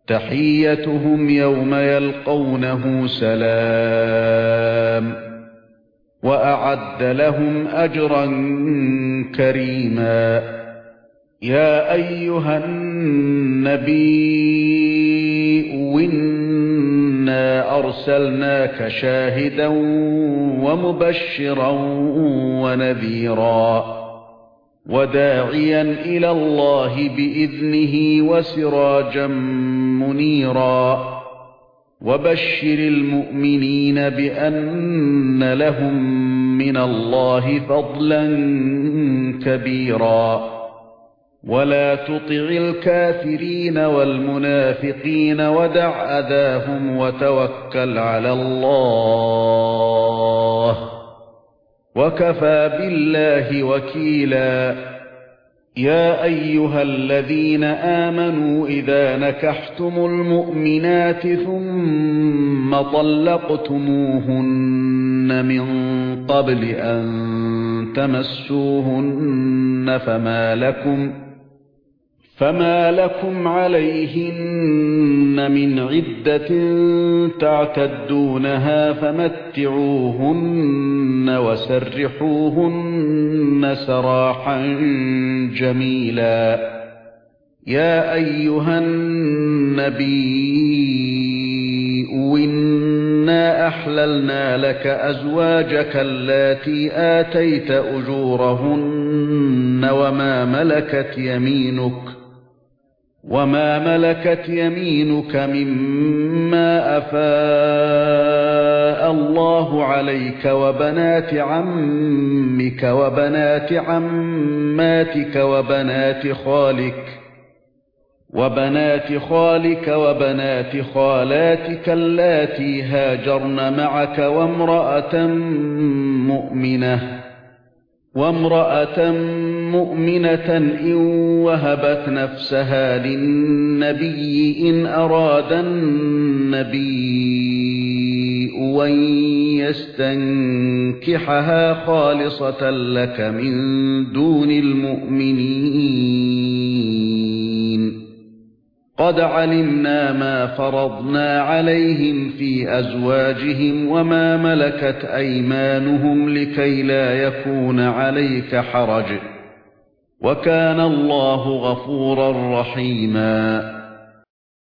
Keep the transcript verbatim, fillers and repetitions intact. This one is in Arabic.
تحيتهم يوم يلقونه سلام وأعد لهم أجرا كريما يا أيها النبي إنا أرسلناك شاهدا ومبشرا ونذيرا وداعيا إلى الله بإذنه وسراجا منيرا وبشر المؤمنين بأن لهم من الله فضلا كبيرا ولا تطع الكافرين والمنافقين ودع أذاهم وتوكل على الله وكفى بالله وكيلا يا أيها الذين آمنوا إذا نكحتم المؤمنات ثم طلقتموهن من قبل أن تمسوهن فما لكم فما لكم عليهن من عدة تعتدونها فمتعوهن وسرحوهن سراحا جميلا يا أيها النبي إنا أحللنا لك أزواجك اللاتي آتيت أجورهن وما ملكت يمينك وما ملكت يمينك مما أفاء الله عليك وبنات عمك وبنات عماتك وبنات خالك وبنات خالك وبنات خالاتك اللاتي هاجرن معك وامرأة مؤمنة وامرأة مؤمنة إن وهبت نفسها للنبي إن أراد النبي أن يستنكحها خالصة لك من دون المؤمنين قد علمنا ما فرضنا عليهم في أزواجهم وما ملكت أيمانهم لكي لا يكون عليك حرج وكان الله غفورا رحيما